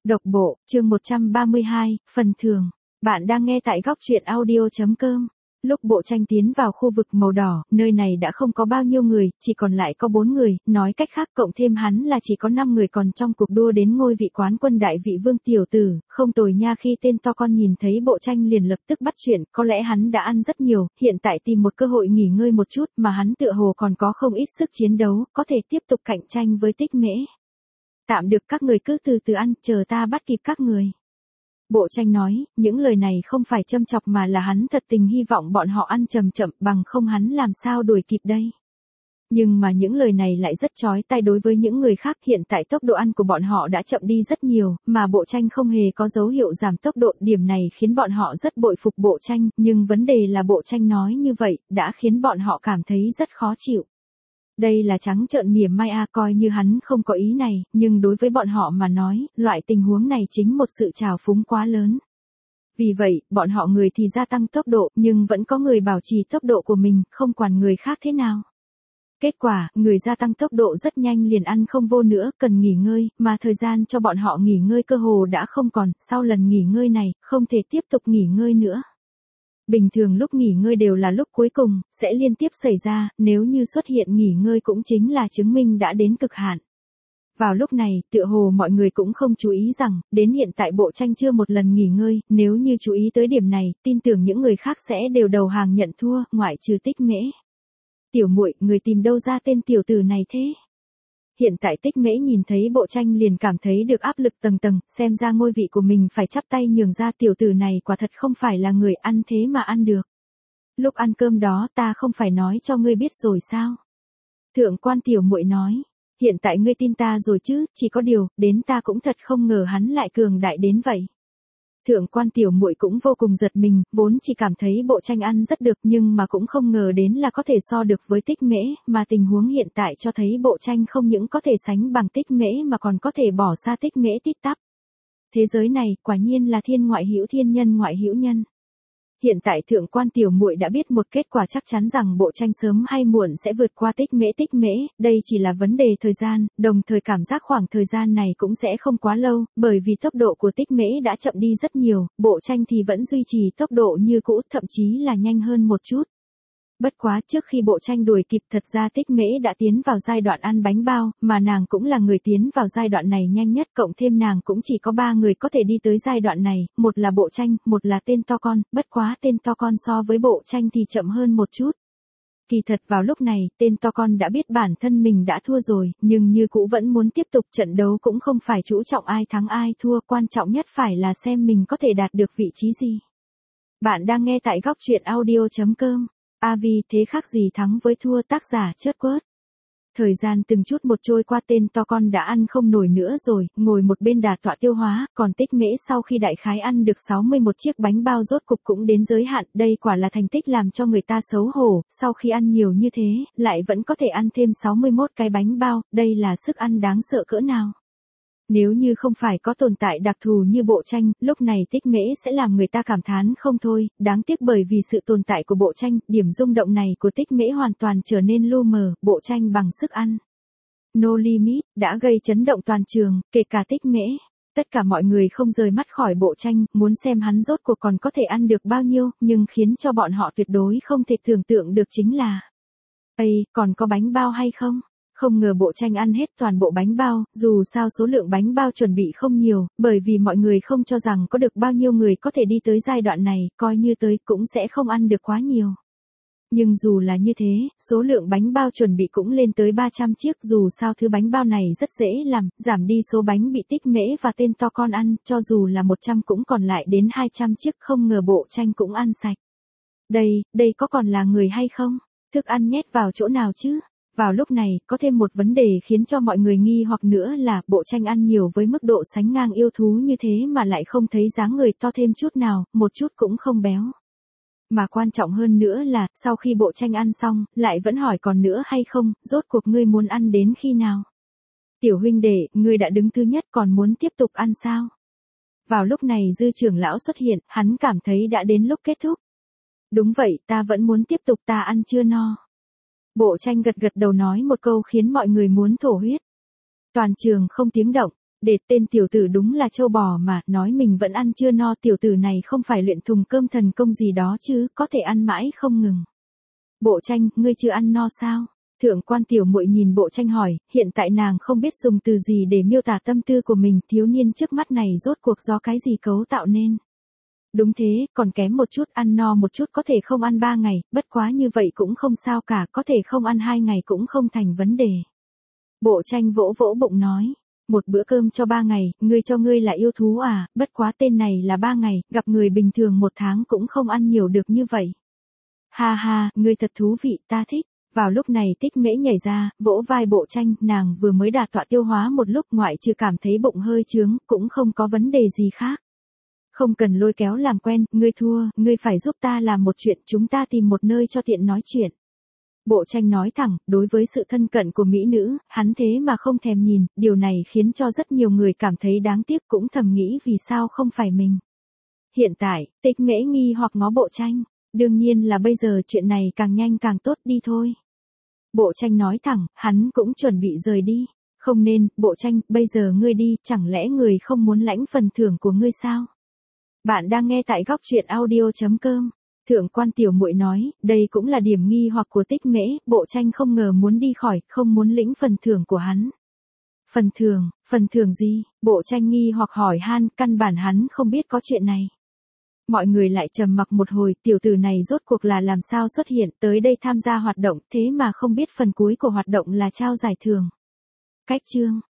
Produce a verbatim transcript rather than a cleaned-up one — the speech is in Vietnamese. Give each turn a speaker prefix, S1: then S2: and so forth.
S1: Độc bộ, chương một trăm ba mươi hai, phần thưởng. Bạn đang nghe tại góc truyện audio.com. Lúc Bộ Tranh tiến vào khu vực màu đỏ, nơi này đã không có bao nhiêu người, chỉ còn lại có bốn người, nói cách khác cộng thêm hắn là chỉ có năm người còn trong cuộc đua đến ngôi vị quán quân đại vị vương tiểu tử, không tồi nha. Khi tên to con nhìn thấy Bộ Tranh liền lập tức bắt chuyện, có lẽ hắn đã ăn rất nhiều, hiện tại tìm một cơ hội nghỉ ngơi một chút mà hắn tựa hồ còn có không ít sức chiến đấu, có thể tiếp tục cạnh tranh với Tích Mễ. Tạm được, các người cứ từ từ ăn, chờ ta bắt kịp các người. Bộ Tranh nói, những lời này không phải châm chọc mà là hắn thật tình hy vọng bọn họ ăn chậm chậm, bằng không hắn làm sao đuổi kịp đây. Nhưng mà những lời này lại rất chói tai đối với những người khác, hiện tại tốc độ ăn của bọn họ đã chậm đi rất nhiều, mà Bộ Tranh không hề có dấu hiệu giảm tốc độ, điểm này khiến bọn họ rất bội phục Bộ Tranh, nhưng vấn đề là Bộ Tranh nói như vậy, đã khiến bọn họ cảm thấy rất khó chịu. Đây là trắng trợn mỉa mai a, coi như hắn không có ý này, nhưng đối với bọn họ mà nói, loại tình huống này chính một sự trào phúng quá lớn. Vì vậy, bọn họ người thì gia tăng tốc độ, nhưng vẫn có người bảo trì tốc độ của mình, không quản người khác thế nào. Kết quả, người gia tăng tốc độ rất nhanh liền ăn không vô nữa, cần nghỉ ngơi, mà thời gian cho bọn họ nghỉ ngơi cơ hồ đã không còn, sau lần nghỉ ngơi này, không thể tiếp tục nghỉ ngơi nữa. Bình thường lúc nghỉ ngơi đều là lúc cuối cùng, sẽ liên tiếp xảy ra, nếu như xuất hiện nghỉ ngơi cũng chính là chứng minh đã đến cực hạn. Vào lúc này, tựa hồ mọi người cũng không chú ý rằng, đến hiện tại Bộ Tranh chưa một lần nghỉ ngơi, nếu như chú ý tới điểm này, tin tưởng những người khác sẽ đều đầu hàng nhận thua, ngoại trừ Tích Mễ. Tiểu muội, người tìm đâu ra tên tiểu tử này thế? Hiện tại Tích Mễ nhìn thấy Bộ Tranh liền cảm thấy được áp lực tầng tầng, xem ra ngôi vị của mình phải chắp tay nhường ra, tiểu tử này quả thật không phải là người ăn thế mà ăn được. Lúc ăn cơm đó ta không phải nói cho ngươi biết rồi sao? Thượng quan tiểu muội nói, hiện tại ngươi tin ta rồi chứ, chỉ có điều, đến ta cũng thật không ngờ hắn lại cường đại đến vậy. Thượng quan tiểu muội cũng vô cùng giật mình, vốn chỉ cảm thấy Bộ Tranh ăn rất được nhưng mà cũng không ngờ đến là có thể so được với Tích Mễ, mà tình huống hiện tại cho thấy Bộ Tranh không những có thể sánh bằng Tích Mễ mà còn có thể bỏ xa Tích Mễ tít tắp. Thế giới này, quả nhiên là thiên ngoại hữu thiên nhân ngoại hữu nhân. Hiện tại thượng quan tiểu muội đã biết một kết quả chắc chắn rằng Bộ Tranh sớm hay muộn sẽ vượt qua Tích Mễ tích mễ, đây chỉ là vấn đề thời gian, đồng thời cảm giác khoảng thời gian này cũng sẽ không quá lâu, bởi vì tốc độ của Tích Mễ đã chậm đi rất nhiều, Bộ Tranh thì vẫn duy trì tốc độ như cũ, thậm chí là nhanh hơn một chút. Bất quá trước khi Bộ Tranh đuổi kịp, thật ra Tích Mễ đã tiến vào giai đoạn ăn bánh bao, mà nàng cũng là người tiến vào giai đoạn này nhanh nhất, cộng thêm nàng cũng chỉ có ba người có thể đi tới giai đoạn này, một là Bộ Tranh, một là tên to con, bất quá tên to con so với Bộ Tranh thì chậm hơn một chút. Kỳ thật vào lúc này, tên to con đã biết bản thân mình đã thua rồi, nhưng như cũ vẫn muốn tiếp tục, trận đấu cũng không phải chú trọng ai thắng ai thua, quan trọng nhất phải là xem mình có thể đạt được vị trí gì. Bạn đang nghe tại góc truyện audio.com. A Vi, thế khác gì thắng với thua, tác giả Chớt Quớt. Thời gian từng chút một trôi qua, tên to con đã ăn không nổi nữa rồi, ngồi một bên đà tọa tiêu hóa, còn Tích Mễ sau khi đại khái ăn được sáu mươi mốt chiếc bánh bao rốt cục cũng đến giới hạn, đây quả là thành tích làm cho người ta xấu hổ, sau khi ăn nhiều như thế, lại vẫn có thể ăn thêm sáu mươi mốt cái bánh bao, đây là sức ăn đáng sợ cỡ nào. Nếu như không phải có tồn tại đặc thù như Bộ Tranh, lúc này Tích Mễ sẽ làm người ta cảm thán không thôi, đáng tiếc bởi vì sự tồn tại của Bộ Tranh, điểm rung động này của Tích Mễ hoàn toàn trở nên lu mờ, Bộ Tranh bằng sức ăn. No Limit, đã gây chấn động toàn trường, kể cả Tích Mễ. Tất cả mọi người không rời mắt khỏi Bộ Tranh, muốn xem hắn rốt cuộc còn có thể ăn được bao nhiêu, nhưng khiến cho bọn họ tuyệt đối không thể tưởng tượng được chính là Ây, còn có bánh bao hay không? Không ngờ Bộ Tranh ăn hết toàn bộ bánh bao, dù sao số lượng bánh bao chuẩn bị không nhiều, bởi vì mọi người không cho rằng có được bao nhiêu người có thể đi tới giai đoạn này, coi như tới cũng sẽ không ăn được quá nhiều. Nhưng dù là như thế, số lượng bánh bao chuẩn bị cũng lên tới ba trăm chiếc, dù sao thứ bánh bao này rất dễ làm, giảm đi số bánh bị Tích Mễ và tên to con ăn, cho dù là một trăm cũng còn lại đến hai trăm chiếc, không ngờ Bộ Tranh cũng ăn sạch. Đây, đây có còn là người hay không? Thức ăn nhét vào chỗ nào chứ? Vào lúc này, có thêm một vấn đề khiến cho mọi người nghi hoặc nữa là, Bộ Tranh ăn nhiều với mức độ sánh ngang yêu thú như thế mà lại không thấy dáng người to thêm chút nào, một chút cũng không béo. Mà quan trọng hơn nữa là, sau khi Bộ Tranh ăn xong, lại vẫn hỏi còn nữa hay không, rốt cuộc ngươi muốn ăn đến khi nào? Tiểu huynh đệ, ngươi đã đứng thứ nhất còn muốn tiếp tục ăn sao? Vào lúc này Dư trưởng lão xuất hiện, hắn cảm thấy đã đến lúc kết thúc. Đúng vậy, ta vẫn muốn tiếp tục, ta ăn chưa no. Bộ Tranh gật gật đầu nói một câu khiến mọi người muốn thổ huyết. Toàn trường không tiếng động, Để tên tiểu tử đúng là trâu bò mà, nói mình vẫn ăn chưa no, tiểu tử này không phải luyện thùng cơm thần công gì đó chứ, có thể ăn mãi không ngừng. Bộ Tranh, ngươi chưa ăn no sao? Thượng quan tiểu muội nhìn Bộ Tranh hỏi, hiện tại nàng không biết dùng từ gì để miêu tả tâm tư của mình, thiếu niên trước mắt này rốt cuộc do cái gì cấu tạo nên. Đúng thế, còn kém một chút, ăn no một chút có thể không ăn ba ngày, bất quá như vậy cũng không sao cả, có thể không ăn hai ngày cũng không thành vấn đề. Bộ Tranh vỗ vỗ bụng nói, một bữa cơm cho ba ngày, ngươi cho ngươi là yêu thú à, bất quá tên này là ba ngày, gặp người bình thường một tháng cũng không ăn nhiều được như vậy. Ha ha, ngươi thật thú vị, ta thích. Vào lúc này Tích Mễ nhảy ra, vỗ vai Bộ Tranh, nàng vừa mới đạt tọa tiêu hóa một lúc, ngoại trừ cảm thấy bụng hơi trướng, cũng không có vấn đề gì khác. Không cần lôi kéo làm quen, ngươi thua, ngươi phải giúp ta làm một chuyện, chúng ta tìm một nơi cho tiện nói chuyện. Bộ Tranh nói thẳng, đối với sự thân cận của mỹ nữ, hắn thế mà không thèm nhìn, điều này khiến cho rất nhiều người cảm thấy đáng tiếc, cũng thầm nghĩ vì sao không phải mình. Hiện tại, Tích Mễ nghi hoặc ngó Bộ Tranh, đương nhiên là bây giờ chuyện này càng nhanh càng tốt, đi thôi. Bộ Tranh nói thẳng, hắn cũng chuẩn bị rời đi. Không nên, Bộ Tranh, bây giờ ngươi đi, chẳng lẽ người không muốn lãnh phần thưởng của ngươi sao? Bạn đang nghe tại góc truyện audio chấm com. Thượng quan tiểu muội nói, đây cũng là điểm nghi hoặc của Tích Mễ, Bộ Tranh không ngờ muốn đi khỏi, không muốn lĩnh phần thưởng của hắn. Phần thưởng, phần thưởng gì? Bộ Tranh nghi hoặc hỏi han, căn bản hắn không biết có chuyện này. Mọi người lại trầm mặc một hồi, tiểu tử này rốt cuộc là làm sao xuất hiện tới đây tham gia hoạt động, thế mà không biết phần cuối của hoạt động là trao giải thưởng. Cách chương